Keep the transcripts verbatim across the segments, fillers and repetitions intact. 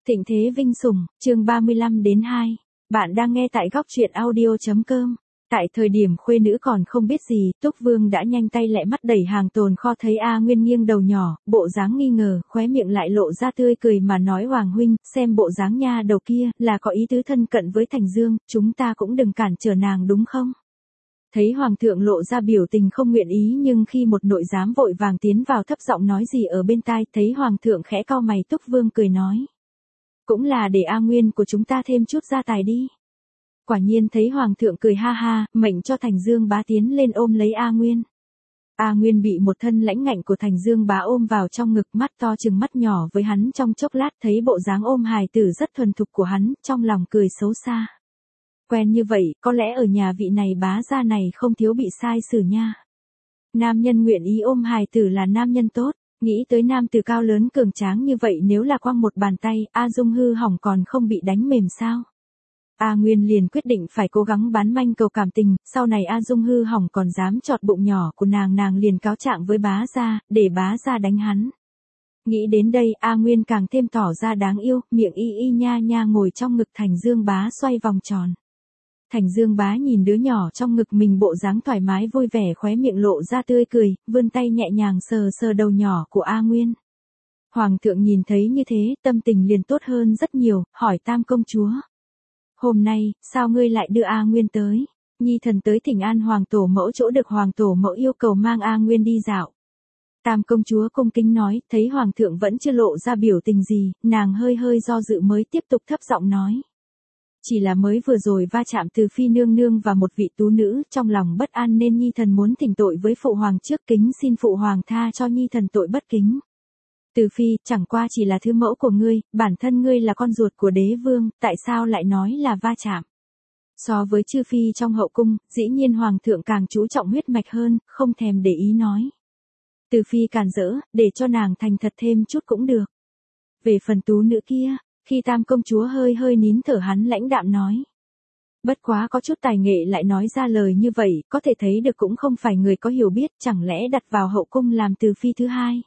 Thịnh thế vinh sủng, chương ba mươi lăm đến hai. Bạn đang nghe tại góc truyện audio.com. Tại thời điểm khuê nữ còn không biết gì, Túc Vương đã nhanh tay lẹ mắt đẩy hàng tồn kho thấy A Nguyên nghiêng đầu nhỏ, bộ dáng nghi ngờ, khóe miệng lại lộ ra tươi cười mà nói Hoàng huynh, xem bộ dáng nha đầu kia, là có ý tứ thân cận với Thành Dương, chúng ta cũng đừng cản trở nàng đúng không? Thấy Hoàng thượng lộ ra biểu tình không nguyện ý nhưng khi một nội giám vội vàng tiến vào thấp giọng nói gì ở bên tai, thấy Hoàng thượng khẽ cau mày, Túc Vương cười nói. Cũng là để A Nguyên của chúng ta thêm chút gia tài đi. Quả nhiên thấy Hoàng thượng cười ha ha, mệnh cho Thành Dương bá tiến lên ôm lấy A Nguyên. A Nguyên bị một thân lãnh ngạnh của Thành Dương bá ôm vào trong ngực, mắt to chừng mắt nhỏ với hắn trong chốc lát, thấy bộ dáng ôm hài tử rất thuần thục của hắn, trong lòng cười xấu xa. Quen như vậy, có lẽ ở nhà vị này bá gia này không thiếu bị sai xử nha. Nam nhân nguyện ý ôm hài tử là nam nhân tốt. Nghĩ tới nam tử cao lớn cường tráng như vậy, nếu là quăng một bàn tay, A Dung hư hỏng còn không bị đánh mềm sao? A Nguyên liền quyết định phải cố gắng bán manh cầu cảm tình, sau này A Dung hư hỏng còn dám chọt bụng nhỏ của nàng, nàng liền cáo trạng với bá gia, để bá gia đánh hắn. Nghĩ đến đây, A Nguyên càng thêm tỏ ra đáng yêu, miệng y y nha nha ngồi trong ngực Thành Dương bá xoay vòng tròn. Thành Dương bá nhìn đứa nhỏ trong ngực mình bộ dáng thoải mái vui vẻ, khóe miệng lộ ra tươi cười, vươn tay nhẹ nhàng sờ sờ đầu nhỏ của A Nguyên. Hoàng thượng nhìn thấy như thế, tâm tình liền tốt hơn rất nhiều, hỏi Tam công chúa. Hôm nay, sao ngươi lại đưa A Nguyên tới? Nhi thần tới thỉnh an Hoàng tổ mẫu, chỗ được Hoàng tổ mẫu yêu cầu mang A Nguyên đi dạo. Tam công chúa cung kính nói, thấy Hoàng thượng vẫn chưa lộ ra biểu tình gì, nàng hơi hơi do dự mới tiếp tục thấp giọng nói. Chỉ là mới vừa rồi va chạm từ phi nương nương và một vị tú nữ, trong lòng bất an nên nhi thần muốn thỉnh tội với phụ hoàng trước, kính xin phụ hoàng tha cho nhi thần tội bất kính. Từ phi, chẳng qua chỉ là thứ mẫu của ngươi, bản thân ngươi là con ruột của đế vương, tại sao lại nói là va chạm? So với chư phi trong hậu cung, dĩ nhiên hoàng thượng càng chú trọng huyết mạch hơn, không thèm để ý nói. Từ phi càn rỡ, để cho nàng thành thật thêm chút cũng được. Về phần tú nữ kia, khi Tam công chúa hơi hơi nín thở, hắn lãnh đạm nói. Bất quá có chút tài nghệ lại nói ra lời như vậy, có thể thấy được cũng không phải người có hiểu biết, chẳng lẽ đặt vào hậu cung làm từ phi thứ hai.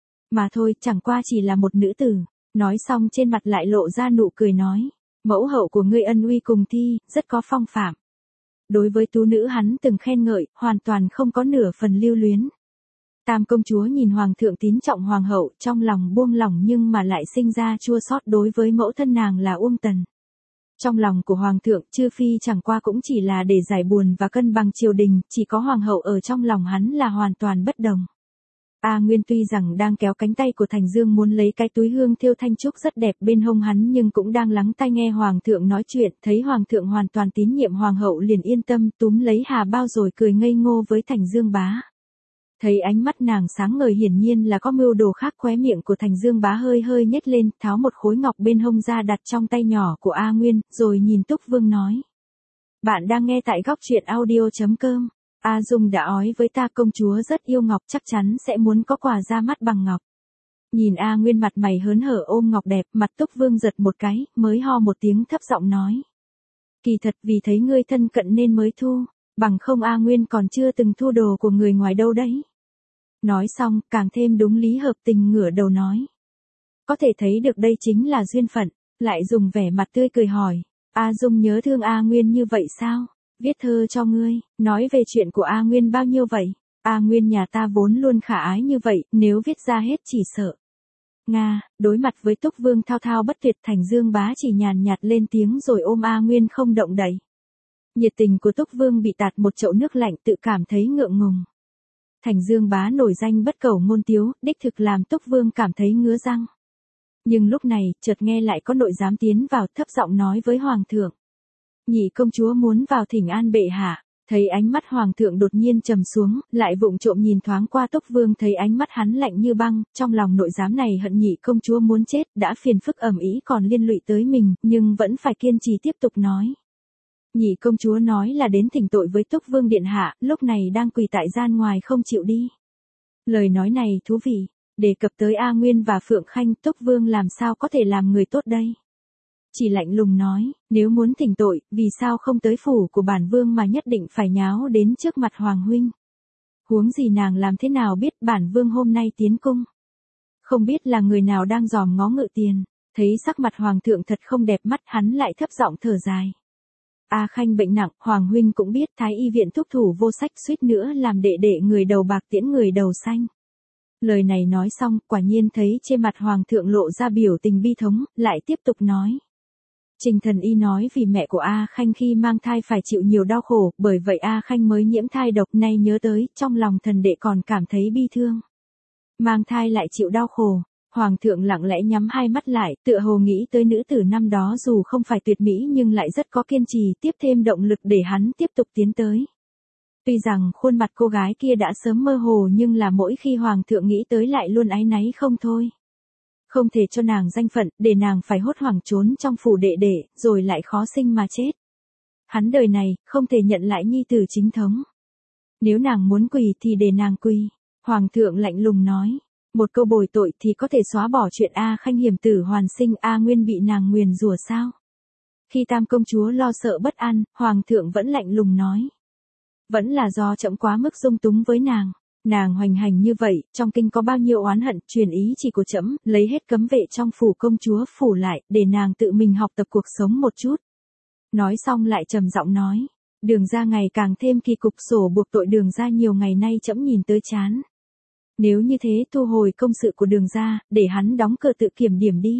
Mà thôi, chẳng qua chỉ là một nữ tử. Nói xong trên mặt lại lộ ra nụ cười nói. Mẫu hậu của ngươi ân uy cùng thi, rất có phong phạm. Đối với tú nữ hắn từng khen ngợi, hoàn toàn không có nửa phần lưu luyến. Tam công chúa nhìn Hoàng thượng tín trọng Hoàng hậu, trong lòng buông lỏng nhưng mà lại sinh ra chua xót đối với mẫu thân nàng là Uông Tần. Trong lòng của Hoàng thượng, chư phi chẳng qua cũng chỉ là để giải buồn và cân bằng triều đình, chỉ có Hoàng hậu ở trong lòng hắn là hoàn toàn bất đồng. A Nguyên tuy rằng đang kéo cánh tay của Thành Dương muốn lấy cái túi hương thêu thanh trúc rất đẹp bên hông hắn, nhưng cũng đang lắng tai nghe Hoàng thượng nói chuyện, thấy Hoàng thượng hoàn toàn tín nhiệm Hoàng hậu liền yên tâm, túm lấy hà bao rồi cười ngây ngô với Thành Dương bá. Thấy ánh mắt nàng sáng ngời, hiển nhiên là có mưu đồ khác, khóe miệng của Thành Dương bá hơi hơi nhếch lên, tháo một khối ngọc bên hông ra đặt trong tay nhỏ của A Nguyên, rồi nhìn Túc Vương nói. Bạn đang nghe tại góc truyện audio.com. A Dung đã ói với ta công chúa rất yêu ngọc, chắc chắn sẽ muốn có quà ra mắt bằng ngọc. Nhìn A Nguyên mặt mày hớn hở ôm ngọc đẹp, mặt Túc Vương giật một cái, mới ho một tiếng thấp giọng nói. Kỳ thật vì thấy ngươi thân cận nên mới thu, bằng không A Nguyên còn chưa từng thu đồ của người ngoài đâu đấy. Nói xong, càng thêm đúng lý hợp tình ngửa đầu nói. Có thể thấy được đây chính là duyên phận, lại dùng vẻ mặt tươi cười hỏi. A Dung nhớ thương A Nguyên như vậy sao? Viết thơ cho ngươi, nói về chuyện của A Nguyên bao nhiêu vậy? A Nguyên nhà ta vốn luôn khả ái như vậy, nếu viết ra hết chỉ sợ. Nga, đối mặt với Túc Vương thao thao bất tuyệt, Thành Dương bá chỉ nhàn nhạt lên tiếng rồi ôm A Nguyên không động đậy. Nhiệt tình của Túc Vương bị tạt một chậu nước lạnh, tự cảm thấy ngượng ngùng. Thành Dương bá nổi danh bất cầu ngôn tiếu, đích thực làm Túc Vương cảm thấy ngứa răng. Nhưng lúc này, chợt nghe lại có nội giám tiến vào, thấp giọng nói với Hoàng thượng. Nhị công chúa muốn vào thỉnh an bệ hạ. Thấy ánh mắt Hoàng thượng đột nhiên trầm xuống, lại vụng trộm nhìn thoáng qua Túc Vương, thấy ánh mắt hắn lạnh như băng, trong lòng nội giám này hận nhị công chúa muốn chết, đã phiền phức ầm ĩ còn liên lụy tới mình, nhưng vẫn phải kiên trì tiếp tục nói. Nhị công chúa nói là đến thỉnh tội với Túc Vương điện hạ, lúc này đang quỳ tại gian ngoài không chịu đi. Lời nói này thú vị, đề cập tới A Nguyên và Phượng Khanh, Túc Vương làm sao có thể làm người tốt đây? Chỉ lạnh lùng nói, nếu muốn thỉnh tội, vì sao không tới phủ của bản vương mà nhất định phải nháo đến trước mặt Hoàng huynh? Huống gì nàng làm thế nào biết bản vương hôm nay tiến cung? Không biết là người nào đang dòm ngó ngự tiền. Thấy sắc mặt hoàng thượng thật không đẹp mắt, hắn lại thấp giọng thở dài. A Khanh bệnh nặng, hoàng huynh cũng biết, thái y viện thúc thủ vô sách, suýt nữa làm đệ đệ người đầu bạc tiễn người đầu xanh. Lời này nói xong, quả nhiên thấy trên mặt hoàng thượng lộ ra biểu tình bi thống, lại tiếp tục nói. Trình thần y nói vì mẹ của A Khanh khi mang thai phải chịu nhiều đau khổ, bởi vậy A Khanh mới nhiễm thai độc, nay nhớ tới, trong lòng thần đệ còn cảm thấy bi thương. Mang thai lại chịu đau khổ, hoàng thượng lặng lẽ nhắm hai mắt lại, tựa hồ nghĩ tới nữ tử năm đó dù không phải tuyệt mỹ nhưng lại rất có kiên trì, tiếp thêm động lực để hắn tiếp tục tiến tới. Tuy rằng khuôn mặt cô gái kia đã sớm mơ hồ nhưng là mỗi khi hoàng thượng nghĩ tới lại luôn áy náy không thôi. Không thể cho nàng danh phận, để nàng phải hốt hoảng trốn trong phủ đệ đệ, rồi lại khó sinh mà chết. Hắn đời này, không thể nhận lại nhi tử chính thống. Nếu nàng muốn quỳ thì để nàng quỳ. Hoàng thượng lạnh lùng nói. Một câu bồi tội thì có thể xóa bỏ chuyện A Khanh hiểm tử hoàn sinh, A Nguyên bị nàng nguyền rủa sao? Khi tam công chúa lo sợ bất an, hoàng thượng vẫn lạnh lùng nói. Vẫn là do trẫm quá mức dung túng với nàng. Nàng hoành hành như vậy, trong kinh có bao nhiêu oán hận, truyền ý chỉ của trẫm, lấy hết cấm vệ trong phủ công chúa phủ lại, để nàng tự mình học tập cuộc sống một chút. Nói xong lại trầm giọng nói, Đường gia ngày càng thêm kỳ cục, sổ buộc tội Đường gia nhiều ngày nay trẫm nhìn tới chán. Nếu như thế thu hồi công sự của Đường gia, để hắn đóng cửa tự kiểm điểm đi.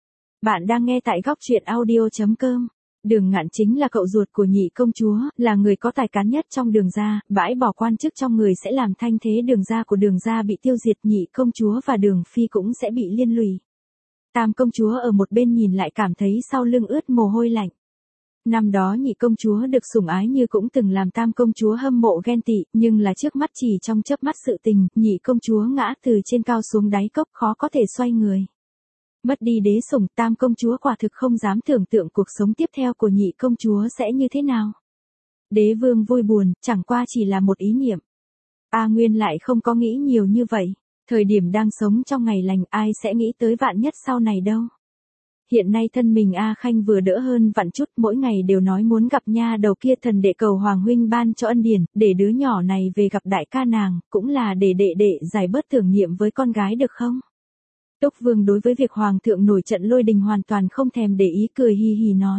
Bạn đang nghe tại góc truyện audio chấm com. Đường Ngạn chính là cậu ruột của nhị công chúa, là người có tài cán nhất trong Đường gia, bãi bỏ quan chức trong người sẽ làm thanh thế Đường gia của Đường gia bị tiêu diệt, nhị công chúa và Đường phi cũng sẽ bị liên lụy. Tam công chúa ở một bên nhìn lại cảm thấy sau lưng ướt mồ hôi lạnh. Năm đó nhị công chúa được sủng ái như cũng từng làm tam công chúa hâm mộ ghen tị, nhưng là trước mắt chỉ trong chớp mắt sự tình, nhị công chúa ngã từ trên cao xuống đáy cốc, khó có thể xoay người. Mất đi đế sủng, tam công chúa quả thực không dám tưởng tượng cuộc sống tiếp theo của nhị công chúa sẽ như thế nào. Đế vương vui buồn, chẳng qua chỉ là một ý niệm. A Nguyên lại không có nghĩ nhiều như vậy. Thời điểm đang sống trong ngày lành, ai sẽ nghĩ tới vạn nhất sau này đâu. Hiện nay thân mình A Khanh vừa đỡ hơn vạn chút, mỗi ngày đều nói muốn gặp nha đầu kia, thần đệ cầu hoàng huynh ban cho ân điển, để đứa nhỏ này về gặp đại ca nàng, cũng là để đệ đệ giải bớt tưởng niệm với con gái được không? Túc Vương đối với việc hoàng thượng nổi trận lôi đình hoàn toàn không thèm để ý, cười hì hì nói.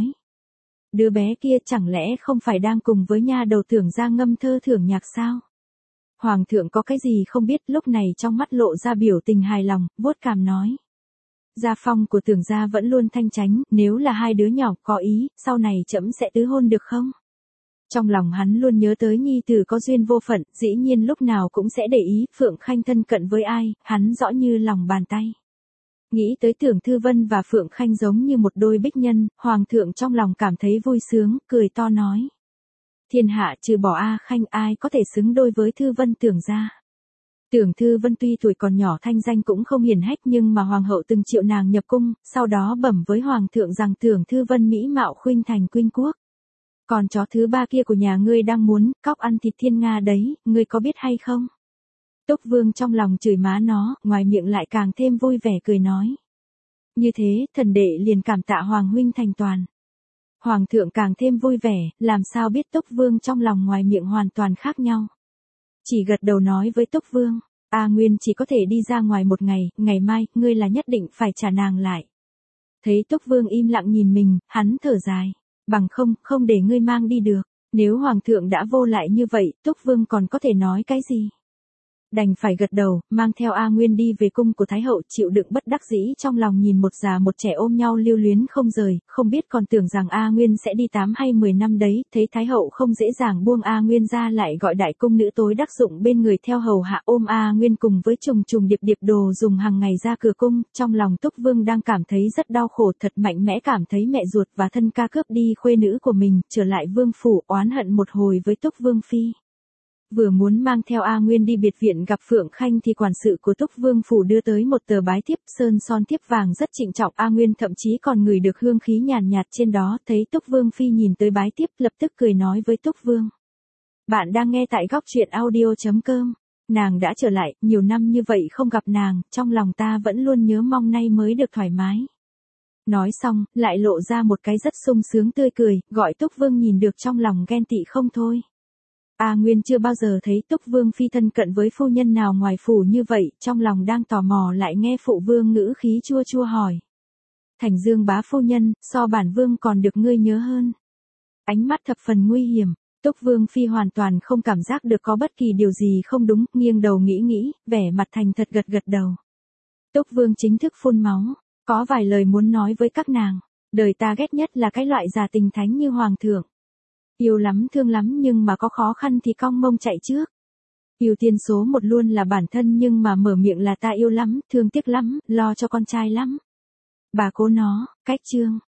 Đứa bé kia chẳng lẽ không phải đang cùng với nha đầu Tưởng gia ngâm thơ thưởng nhạc sao? Hoàng thượng có cái gì không biết, lúc này trong mắt lộ ra biểu tình hài lòng, vuốt cằm nói. Gia phong của Tưởng gia vẫn luôn thanh chánh, nếu là hai đứa nhỏ có ý, sau này trẫm sẽ tứ hôn được không? Trong lòng hắn luôn nhớ tới nhi tử có duyên vô phận, dĩ nhiên lúc nào cũng sẽ để ý, Phượng Khanh thân cận với ai, hắn rõ như lòng bàn tay. Nghĩ tới Tưởng Thư Vân và Phượng Khanh giống như một đôi bích nhân, hoàng thượng trong lòng cảm thấy vui sướng, cười to nói. Thiên hạ trừ bỏ A Khanh, ai có thể xứng đôi với Thư Vân Tưởng gia. Tưởng Thư Vân tuy tuổi còn nhỏ, thanh danh cũng không hiển hách, nhưng mà hoàng hậu từng triệu nàng nhập cung, sau đó bẩm với hoàng thượng rằng Tưởng Thư Vân mỹ mạo khuynh thành khuynh quốc. Còn chó thứ ba kia của nhà ngươi đang muốn cóc ăn thịt thiên nga đấy, ngươi có biết hay không? Túc Vương trong lòng chửi má nó, ngoài miệng lại càng thêm vui vẻ cười nói. Như thế, thần đệ liền cảm tạ hoàng huynh thành toàn. Hoàng thượng càng thêm vui vẻ, làm sao biết Túc Vương trong lòng ngoài miệng hoàn toàn khác nhau. Chỉ gật đầu nói với Túc Vương, A Nguyên chỉ có thể đi ra ngoài một ngày, ngày mai, ngươi là nhất định phải trả nàng lại. Thấy Túc Vương im lặng nhìn mình, hắn thở dài, bằng không, không để ngươi mang đi được. Nếu hoàng thượng đã vô lại như vậy, Túc Vương còn có thể nói cái gì? Đành phải gật đầu, mang theo A Nguyên đi về cung của Thái hậu, chịu đựng bất đắc dĩ trong lòng nhìn một già một trẻ ôm nhau lưu luyến không rời, không biết còn tưởng rằng A Nguyên sẽ đi tám hay mười năm đấy, thấy Thái hậu không dễ dàng buông A Nguyên ra, lại gọi đại cung nữ tối đắc dụng bên người theo hầu hạ ôm A Nguyên cùng với trùng trùng điệp điệp đồ dùng hàng ngày ra cửa cung, trong lòng Túc Vương đang cảm thấy rất đau khổ, thật mạnh mẽ cảm thấy mẹ ruột và thân ca cướp đi khuê nữ của mình, trở lại vương phủ oán hận một hồi với Túc Vương phi. Vừa muốn mang theo A Nguyên đi biệt viện gặp Phượng Khanh thì quản sự của Túc Vương phủ đưa tới một tờ bái thiếp, sơn son thiếp vàng rất trịnh trọng, A Nguyên thậm chí còn ngửi được hương khí nhàn nhạt trên đó, thấy Túc Vương phi nhìn tới bái thiếp, lập tức cười nói với Túc Vương. Bạn đang nghe tại góc truyện audio chấm com. Nàng đã trở lại, nhiều năm như vậy không gặp nàng, trong lòng ta vẫn luôn nhớ mong nay mới được thoải mái. Nói xong, lại lộ ra một cái rất sung sướng tươi cười, gọi Túc Vương nhìn được trong lòng ghen tị không thôi. A Nguyên chưa bao giờ thấy Túc Vương phi thân cận với phu nhân nào ngoài phủ như vậy, trong lòng đang tò mò lại nghe phụ vương ngữ khí chua chua hỏi. Thành Dương bá phu nhân, so bản vương còn được ngươi nhớ hơn. Ánh mắt thập phần nguy hiểm, Túc Vương Phi hoàn toàn không cảm giác được có bất kỳ điều gì không đúng, nghiêng đầu nghĩ nghĩ, vẻ mặt thành thật gật gật đầu. Túc Vương chính thức phun máu, có vài lời muốn nói với các nàng, đời ta ghét nhất là cái loại già tình thánh như hoàng thượng. Yêu lắm thương lắm nhưng mà có khó khăn thì cong mông chạy trước. Yêu tiên số một luôn là bản thân nhưng mà mở miệng là ta yêu lắm, thương tiếc lắm, lo cho con trai lắm. Bà cố nó, cách chương.